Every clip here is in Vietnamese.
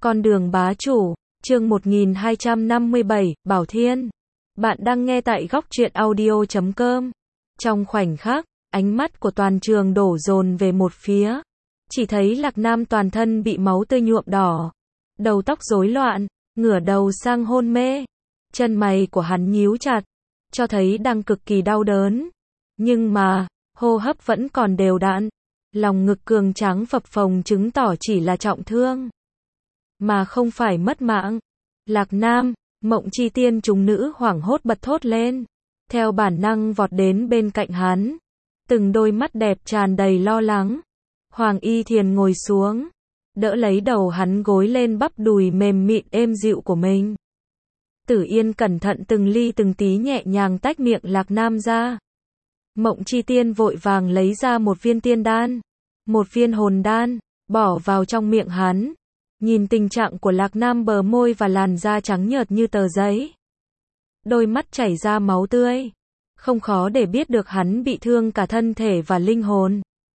Con đường bá chủ, chương 1257, Bảo Thiên. Bạn đang nghe tại góc truyện audio.com. Trong khoảnh khắc, ánh mắt của toàn trường đổ dồn về một phía. Chỉ thấy Lạc Nam toàn thân bị máu tươi nhuộm đỏ. Đầu tóc rối loạn, ngửa đầu sang hôn mê. Chân mày của hắn nhíu chặt, cho thấy đang cực kỳ đau đớn. Nhưng mà, hô hấp vẫn còn đều đặn. Lòng ngực cường tráng phập phồng chứng tỏ chỉ là trọng thương, mà không phải mất mạng. Lạc Nam, Mộng Chi Tiên chúng nữ hoảng hốt bật thốt lên, theo bản năng vọt đến bên cạnh hắn. Từng đôi mắt đẹp tràn đầy lo lắng. Hoàng Y Thiền ngồi xuống, đỡ lấy đầu hắn gối lên bắp đùi mềm mịn êm dịu của mình. Tử Yên cẩn thận từng ly từng tí nhẹ nhàng tách miệng Lạc Nam ra. Mộng Chi Tiên vội vàng lấy ra một viên tiên đan, một viên hồn đan, bỏ vào trong miệng hắn. Nhìn tình trạng của Lạc Nam, bờ môi và làn da trắng nhợt như tờ giấy, đôi mắt chảy ra máu tươi, không khó để biết được hắn bị thương cả thân thể và linh hồn.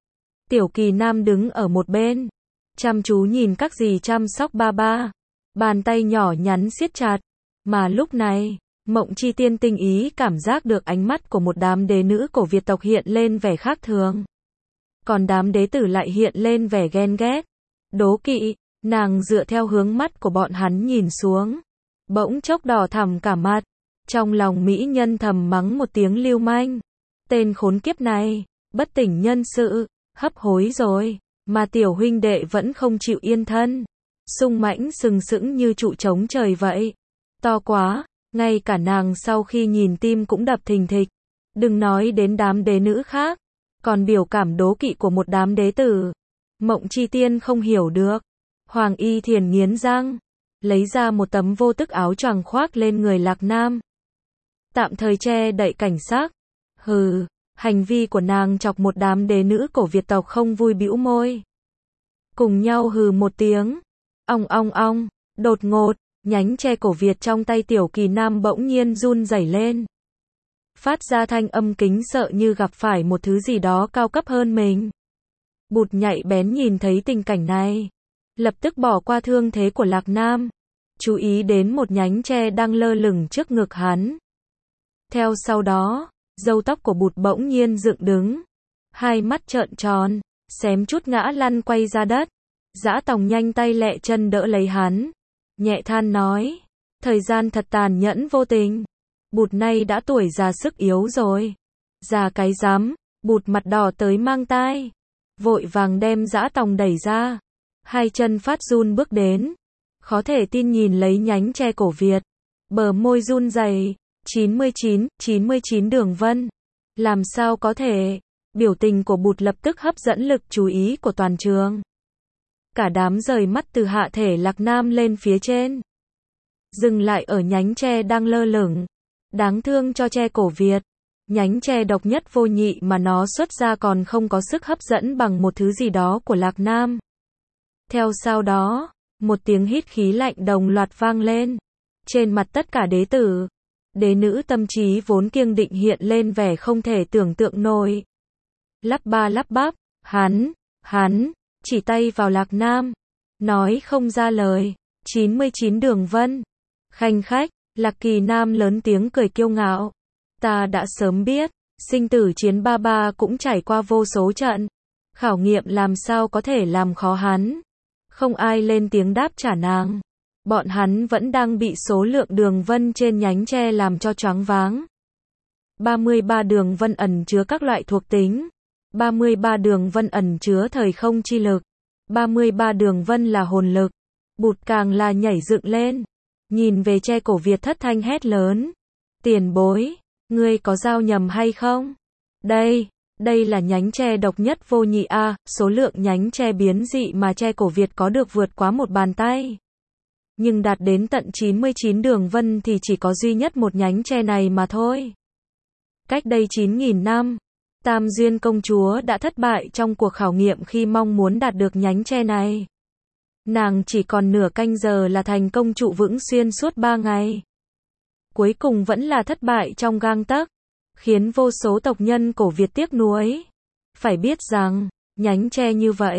Tiểu Kỳ Nam đứng ở một bên, chăm chú nhìn các dì chăm sóc ba ba, bàn tay nhỏ nhắn siết chặt. Mà lúc này, Mộng Chi Tiên tinh ý cảm giác được ánh mắt của một đám đế nữ của Việt tộc hiện lên vẻ khác thường. Còn đám đế tử lại hiện lên vẻ ghen ghét, đố kỵ. Nàng dựa theo hướng mắt của bọn hắn nhìn xuống, bỗng chốc đỏ thẳm cả mặt. Trong lòng mỹ nhân thầm mắng một tiếng lưu manh. Tên khốn kiếp này, bất tỉnh nhân sự, hấp hối rồi, mà tiểu huynh đệ vẫn không chịu yên thân. Sung mãnh sừng sững như trụ trống trời vậy. To quá, ngay cả nàng sau khi nhìn tim cũng đập thình thịch. Đừng nói đến đám đế nữ khác, còn biểu cảm đố kỵ của một đám đế tử, Mộng Chi Tiên không hiểu được. Hoàng Y Thiền nghiến răng, lấy ra một tấm vô tức áo choàng khoác lên người Lạc Nam, tạm thời che đậy cảnh sắc. Hừ, hành vi của nàng chọc một đám đế nữ cổ Việt tộc không vui, bĩu môi, cùng nhau hừ một tiếng. Ong ong ong, đột ngột, nhánh tre cổ Việt trong tay Tiểu Kỳ Nam bỗng nhiên run rẩy lên, phát ra thanh âm kính sợ như gặp phải một thứ gì đó cao cấp hơn mình. Bụt nhạy bén nhìn thấy tình cảnh này, lập tức bỏ qua thương thế của Lạc Nam, chú ý đến một nhánh tre đang lơ lửng trước ngực hắn. Theo sau đó, râu tóc của Bụt bỗng nhiên dựng đứng, hai mắt trợn tròn, xém chút ngã lăn quay ra đất. Dã Tòng nhanh tay lẹ chân đỡ lấy hắn, nhẹ than nói, thời gian thật tàn nhẫn vô tình. Bụt nay đã tuổi già sức yếu rồi. Già cái rắm. Bụt mặt đỏ tới mang tai, vội vàng đem Dã Tòng đẩy ra. Hai chân phát run bước đến, khó thể tin nhìn lấy nhánh tre cổ Việt, bờ môi run rẩy. 99 đường vân. Làm sao có thể? Biểu tình của Bụt lập tức hấp dẫn lực chú ý của toàn trường. Cả đám rời mắt từ hạ thể Lạc Nam lên phía trên, dừng lại ở nhánh tre đang lơ lửng. Đáng thương cho tre cổ Việt, nhánh tre độc nhất vô nhị mà nó xuất ra còn không có sức hấp dẫn bằng một thứ gì đó của Lạc Nam. Theo sau đó, một tiếng hít khí lạnh đồng loạt vang lên. Trên mặt tất cả đế tử, đế nữ tâm trí vốn kiêng định hiện lên vẻ không thể tưởng tượng nổi. Lắp ba lắp bắp, hắn, chỉ tay vào Lạc Nam, nói không ra lời. 99 đường vân. Khanh khách, Lạc Kỳ Nam lớn tiếng cười kiêu ngạo. Ta đã sớm biết, sinh tử chiến ba ba cũng trải qua vô số trận. Khảo nghiệm làm sao có thể làm khó hắn. Không ai lên tiếng đáp trả nàng. Bọn hắn vẫn đang bị số lượng đường vân trên nhánh tre làm cho choáng váng. 33 đường vân ẩn chứa các loại thuộc tính. 33 đường vân ẩn chứa thời không chi lực. 33 đường vân là hồn lực. Bụt càng là nhảy dựng lên, nhìn về tre cổ Việt thất thanh hét lớn. Tiền bối, ngươi có giao nhầm hay không? Đây là nhánh tre độc nhất vô nhị a, số lượng nhánh tre biến dị mà tre cổ Việt có được vượt quá một bàn tay. Nhưng đạt đến tận 99 đường vân thì chỉ có duy nhất một nhánh tre này mà thôi. Cách đây 9.000 năm, Tam Duyên công chúa đã thất bại trong cuộc khảo nghiệm khi mong muốn đạt được nhánh tre này. Nàng chỉ còn nửa canh giờ là thành công trụ vững xuyên suốt 3 ngày. Cuối cùng vẫn là thất bại trong gang tấc, khiến vô số tộc nhân cổ Việt tiếc nuối. Phải biết rằng, nhánh tre như vậy,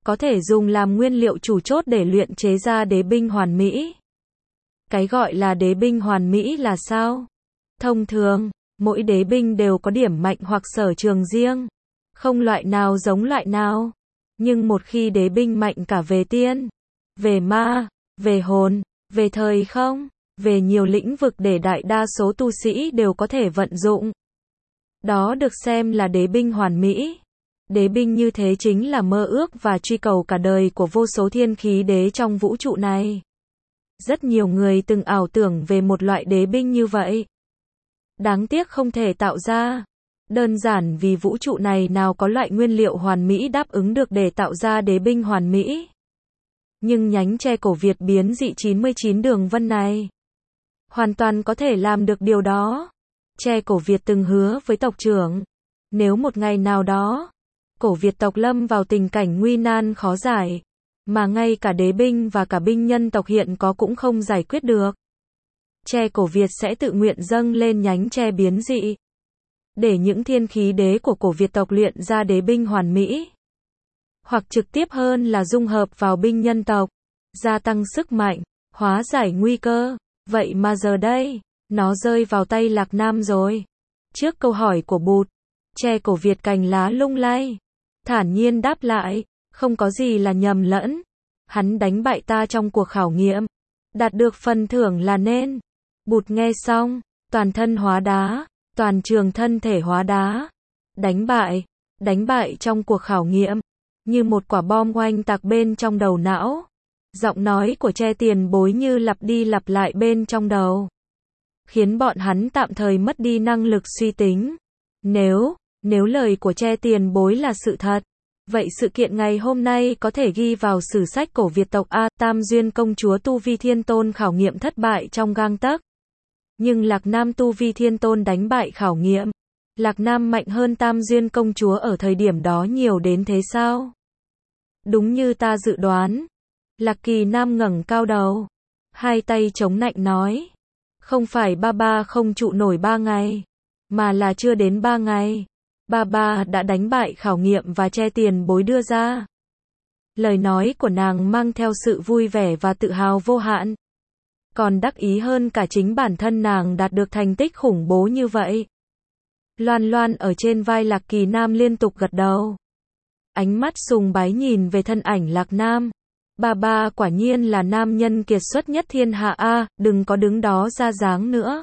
có thể dùng làm nguyên liệu chủ chốt để luyện chế ra đế binh hoàn mỹ. Cái gọi là đế binh hoàn mỹ là sao? Thông thường, mỗi đế binh đều có điểm mạnh hoặc sở trường riêng, không loại nào giống loại nào. Nhưng một khi đế binh mạnh cả về tiên, về ma, về hồn, về thời không, về nhiều lĩnh vực để đại đa số tu sĩ đều có thể vận dụng, đó được xem là đế binh hoàn mỹ. Đế binh như thế chính là mơ ước và truy cầu cả đời của vô số thiên khí đế trong vũ trụ này. Rất nhiều người từng ảo tưởng về một loại đế binh như vậy. Đáng tiếc không thể tạo ra. Đơn giản vì vũ trụ này nào có loại nguyên liệu hoàn mỹ đáp ứng được để tạo ra đế binh hoàn mỹ. Nhưng nhánh tre cổ Việt biến dị 99 đường vân này hoàn toàn có thể làm được điều đó. Tre cổ Việt từng hứa với tộc trưởng, nếu một ngày nào đó, cổ Việt tộc lâm vào tình cảnh nguy nan khó giải, mà ngay cả đế binh và cả binh nhân tộc hiện có cũng không giải quyết được, tre cổ Việt sẽ tự nguyện dâng lên nhánh tre biến dị, để những thiên khí đế của cổ Việt tộc luyện ra đế binh hoàn mỹ. Hoặc trực tiếp hơn là dung hợp vào binh nhân tộc, gia tăng sức mạnh, hóa giải nguy cơ. Vậy mà giờ đây, nó rơi vào tay Lạc Nam rồi. Trước câu hỏi của Bụt, tre cổ Việt cành lá lung lay, thản nhiên đáp lại, không có gì là nhầm lẫn. Hắn đánh bại ta trong cuộc khảo nghiệm, đạt được phần thưởng là nên. Bụt nghe xong, toàn thân hóa đá, toàn trường thân thể hóa đá. Đánh bại trong cuộc khảo nghiệm, như một quả bom oanh tạc bên trong đầu não. Giọng nói của tre tiền bối như lặp đi lặp lại bên trong đầu, khiến bọn hắn tạm thời mất đi năng lực suy tính. Nếu lời của tre tiền bối là sự thật, vậy sự kiện ngày hôm nay có thể ghi vào sử sách cổ Việt tộc A. Tam Duyên công chúa Tu Vi Thiên Tôn khảo nghiệm thất bại trong gang tấc. Nhưng Lạc Nam Tu Vi Thiên Tôn đánh bại khảo nghiệm. Lạc Nam mạnh hơn Tam Duyên công chúa ở thời điểm đó nhiều đến thế sao? Đúng như ta dự đoán. Lạc Kỳ Nam ngẩng cao đầu, hai tay chống nạnh nói, không phải ba không trụ nổi 3 ngày, mà là chưa đến 3 ngày. Ba đã đánh bại khảo nghiệm và tre tiền bối đưa ra. Lời nói của nàng mang theo sự vui vẻ và tự hào vô hạn. Còn đắc ý hơn cả chính bản thân nàng đạt được thành tích khủng bố như vậy. Loan Loan ở trên vai Lạc Kỳ Nam liên tục gật đầu. Ánh mắt sùng bái nhìn về thân ảnh Lạc Nam. Ba quả nhiên là nam nhân kiệt xuất nhất thiên hạ a, đừng có đứng đó ra dáng nữa.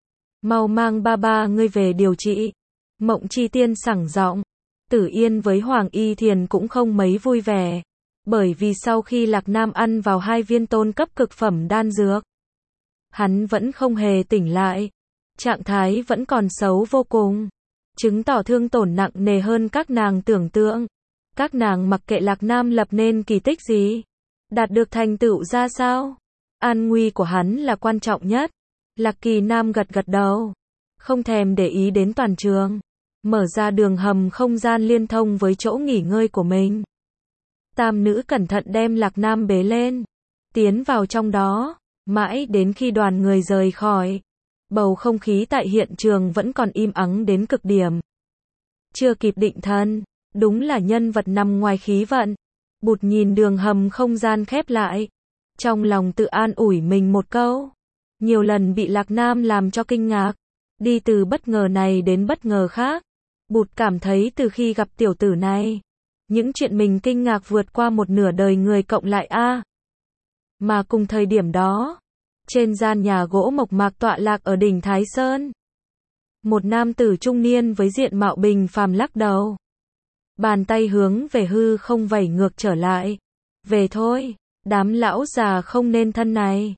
Mau mang ba ngươi về điều trị. Mộng Chi Tiên sảng giọng. Tử Yên với Hoàng Y Thiền cũng không mấy vui vẻ, bởi vì sau khi Lạc Nam ăn vào 2 viên tôn cấp cực phẩm đan dược, hắn vẫn không hề tỉnh lại, trạng thái vẫn còn xấu vô cùng, chứng tỏ thương tổn nặng nề hơn các nàng tưởng tượng. Các nàng mặc kệ Lạc Nam lập nên kỳ tích gì, đạt được thành tựu ra sao, an nguy của hắn là quan trọng nhất. Lạc Kỳ Nam gật gật đầu, không thèm để ý đến toàn trường, mở ra đường hầm không gian liên thông với chỗ nghỉ ngơi của mình. Tam nữ cẩn thận đem Lạc Nam bế lên, tiến vào trong đó, mãi đến khi đoàn người rời khỏi. Bầu không khí tại hiện trường vẫn còn im ắng đến cực điểm. Chưa kịp định thần, đúng là nhân vật nằm ngoài khí vận. Bụt nhìn đường hầm không gian khép lại, trong lòng tự an ủi mình một câu. Nhiều lần bị Lạc Nam làm cho kinh ngạc, đi từ bất ngờ này đến bất ngờ khác. Bụt cảm thấy từ khi gặp tiểu tử này, những chuyện mình kinh ngạc vượt qua một nửa đời người cộng lại a. Mà cùng thời điểm đó, trên gian nhà gỗ mộc mạc tọa lạc ở đỉnh Thái Sơn, một nam tử trung niên với diện mạo bình phàm lắc đầu, bàn tay hướng về hư không vẩy ngược trở lại. Về thôi, đám lão già không nên thân này.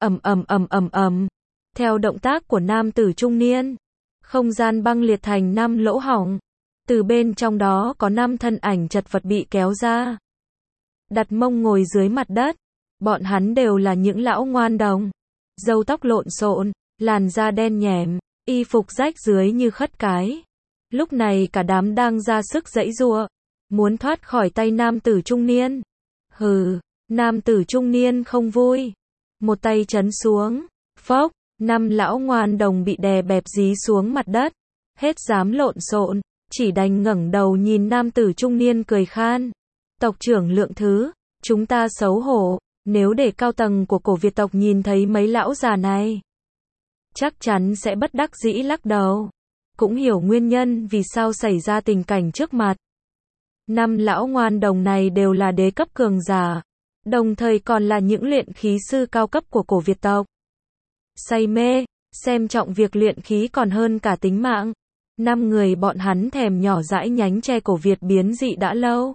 Ầm. Theo động tác của nam tử trung niên, không gian băng liệt thành 5 lỗ hổng. Từ bên trong đó có 5 thân ảnh chật vật bị kéo ra, đặt mông ngồi dưới mặt đất. Bọn hắn đều là những lão ngoan đồng, râu tóc lộn xộn, làn da đen nhẻm, y phục rách rưới như khất cái. Lúc này cả đám đang ra sức giãy giụa, muốn thoát khỏi tay nam tử trung niên. Hừ, nam tử trung niên không vui, một tay trấn xuống, phốc, 5 lão ngoan đồng bị đè bẹp dí xuống mặt đất, hết dám lộn xộn, chỉ đành ngẩng đầu nhìn nam tử trung niên cười khan. Tộc trưởng Lượng Thứ, chúng ta xấu hổ, nếu để cao tầng của cổ Việt tộc nhìn thấy mấy lão già này, chắc chắn sẽ bất đắc dĩ lắc đầu. Cũng hiểu nguyên nhân vì sao xảy ra tình cảnh trước mặt. 5 lão ngoan đồng này đều là đế cấp cường giả, đồng thời còn là những luyện khí sư cao cấp của cổ Việt tộc. Say mê, xem trọng việc luyện khí còn hơn cả tính mạng. 5 người bọn hắn thèm nhỏ dãi nhánh tre cổ Việt biến dị đã lâu.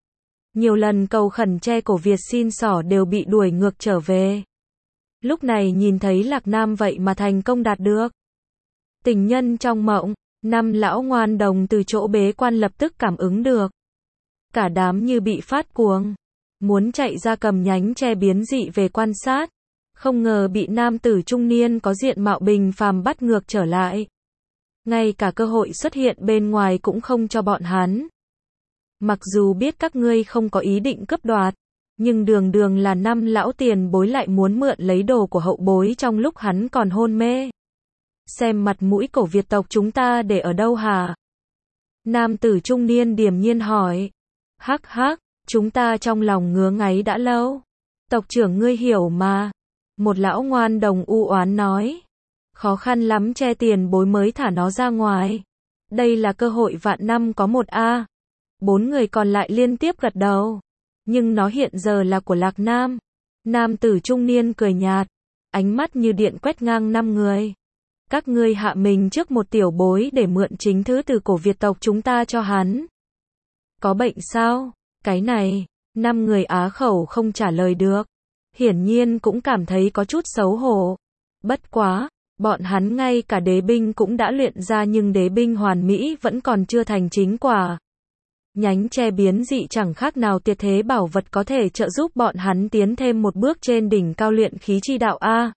Nhiều lần cầu khẩn tre cổ Việt xin xỏ đều bị đuổi ngược trở về. Lúc này nhìn thấy Lạc Nam vậy mà thành công đạt được tình nhân trong mộng, 5 lão ngoan đồng từ chỗ bế quan lập tức cảm ứng được. Cả đám như bị phát cuồng, muốn chạy ra cầm nhánh tre biến dị về quan sát, không ngờ bị nam tử trung niên có diện mạo bình phàm bắt ngược trở lại. Ngay cả cơ hội xuất hiện bên ngoài cũng không cho bọn hắn. Mặc dù biết các ngươi không có ý định cướp đoạt, nhưng đường đường là 5 lão tiền bối lại muốn mượn lấy đồ của hậu bối trong lúc hắn còn hôn mê. Xem mặt mũi cổ Việt tộc chúng ta để ở đâu hả? Nam tử trung niên điềm nhiên hỏi. Hắc hắc, chúng ta trong lòng ngứa ngáy đã lâu. Tộc trưởng ngươi hiểu mà. Một lão ngoan đồng u oán nói. Khó khăn lắm che tiền bối mới thả nó ra ngoài. Đây là cơ hội vạn năm có một a. 4 người còn lại liên tiếp gật đầu. Nhưng nó hiện giờ là của Lạc Nam. Nam tử trung niên cười nhạt, ánh mắt như điện quét ngang 5 người. Các ngươi hạ mình trước một tiểu bối để mượn chính thứ từ cổ Việt tộc chúng ta cho hắn. Có bệnh sao? Cái này, 5 người á khẩu không trả lời được. Hiển nhiên cũng cảm thấy có chút xấu hổ. Bất quá, bọn hắn ngay cả đế binh cũng đã luyện ra nhưng đế binh hoàn mỹ vẫn còn chưa thành chính quả. Nhánh tre biến dị chẳng khác nào tuyệt thế bảo vật có thể trợ giúp bọn hắn tiến thêm một bước trên đỉnh cao luyện khí chi đạo a.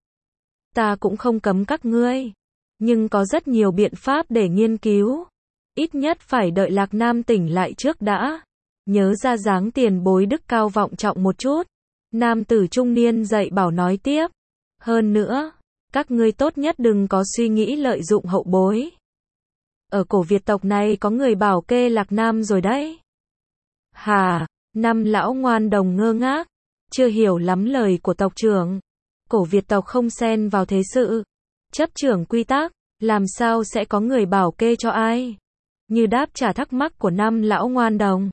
Ta cũng không cấm các ngươi, nhưng có rất nhiều biện pháp để nghiên cứu. Ít nhất phải đợi Lạc Nam tỉnh lại trước đã. Nhớ ra dáng tiền bối đức cao vọng trọng một chút. Nam tử trung niên dạy bảo nói tiếp. Hơn nữa, các ngươi tốt nhất đừng có suy nghĩ lợi dụng hậu bối. Ở cổ Việt tộc này có người bảo kê Lạc Nam rồi đấy. Hà, 5 lão ngoan đồng ngơ ngác, chưa hiểu lắm lời của tộc trưởng. Cổ Việt tộc không xen vào thế sự, chấp trưởng quy tắc, làm sao sẽ có người bảo kê cho ai? Như đáp trả thắc mắc của 5 lão ngoan đồng.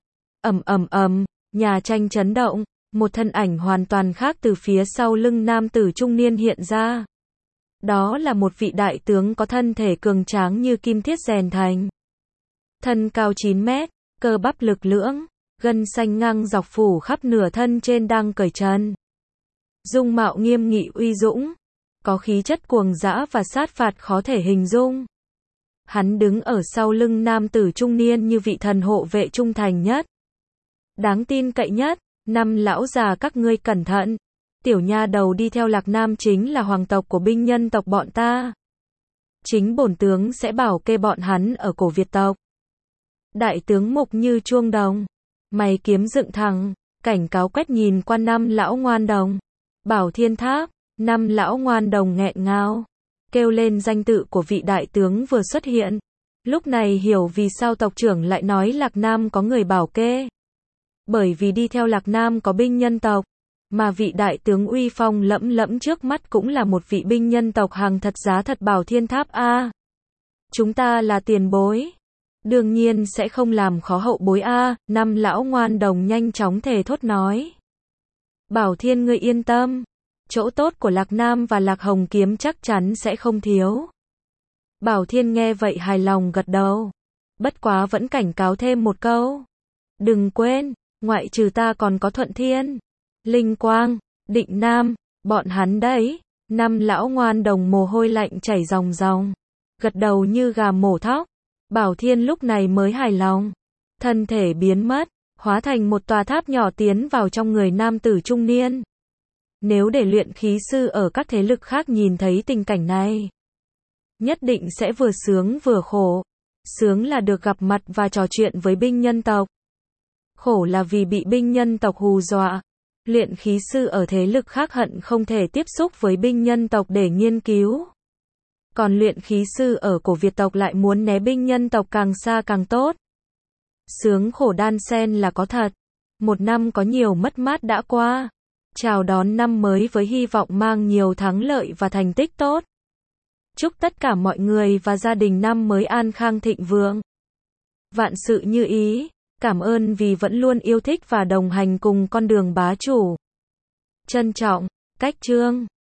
Nhà tranh chấn động, một thân ảnh hoàn toàn khác từ phía sau lưng nam tử trung niên hiện ra. Đó là một vị đại tướng có thân thể cường tráng như kim thiết rèn thành. Thân cao 9 mét, cơ bắp lực lưỡng, gân xanh ngang dọc phủ khắp nửa thân trên đang cởi trần. Dung mạo nghiêm nghị uy dũng, có khí chất cuồng dã và sát phạt khó thể hình dung. Hắn đứng ở sau lưng nam tử trung niên như vị thần hộ vệ trung thành nhất, đáng tin cậy nhất. 5 lão già các ngươi cẩn thận. Tiểu nha đầu đi theo Lạc Nam chính là hoàng tộc của binh nhân tộc bọn ta. Chính bổn tướng sẽ bảo kê bọn hắn ở cổ Việt tộc. Đại tướng mục như chuông đồng, mày kiếm dựng thẳng, cảnh cáo quét nhìn qua 5 lão ngoan đồng. Bảo Thiên Tháp, 5 lão ngoan đồng nghẹn ngào, kêu lên danh tự của vị đại tướng vừa xuất hiện. Lúc này hiểu vì sao tộc trưởng lại nói Lạc Nam có người bảo kê. Bởi vì đi theo Lạc Nam có binh nhân tộc, mà vị đại tướng uy phong lẫm lẫm trước mắt cũng là một vị binh nhân tộc hàng thật giá thật Bảo Thiên Tháp a. Chúng ta là tiền bối, đương nhiên sẽ không làm khó hậu bối a. 5 lão ngoan đồng nhanh chóng thề thốt nói. Bảo Thiên ngươi yên tâm, chỗ tốt của Lạc Nam và Lạc Hồng Kiếm chắc chắn sẽ không thiếu. Bảo Thiên nghe vậy hài lòng gật đầu, bất quá vẫn cảnh cáo thêm một câu. Đừng quên, ngoại trừ ta còn có Thuận Thiên, Linh Quang, Định Nam, bọn hắn đấy. 5 lão ngoan đồng mồ hôi lạnh chảy ròng ròng, gật đầu như gà mổ thóc. Bảo Thiên lúc này mới hài lòng, thân thể biến mất, hóa thành một tòa tháp nhỏ tiến vào trong người nam tử trung niên. Nếu để luyện khí sư ở các thế lực khác nhìn thấy tình cảnh này, nhất định sẽ vừa sướng vừa khổ. Sướng là được gặp mặt và trò chuyện với binh nhân tộc. Khổ là vì bị binh nhân tộc hù dọa. Luyện khí sư ở thế lực khác hận không thể tiếp xúc với binh nhân tộc để nghiên cứu. Còn luyện khí sư ở cổ Việt tộc lại muốn né binh nhân tộc càng xa càng tốt. Sướng khổ đan xen là có thật. Một năm có nhiều mất mát đã qua. Chào đón năm mới với hy vọng mang nhiều thắng lợi và thành tích tốt. Chúc tất cả mọi người và gia đình năm mới an khang thịnh vượng. Vạn sự như ý. Cảm ơn vì vẫn luôn yêu thích và đồng hành cùng con đường bá chủ. Trân trọng, Cách Trương.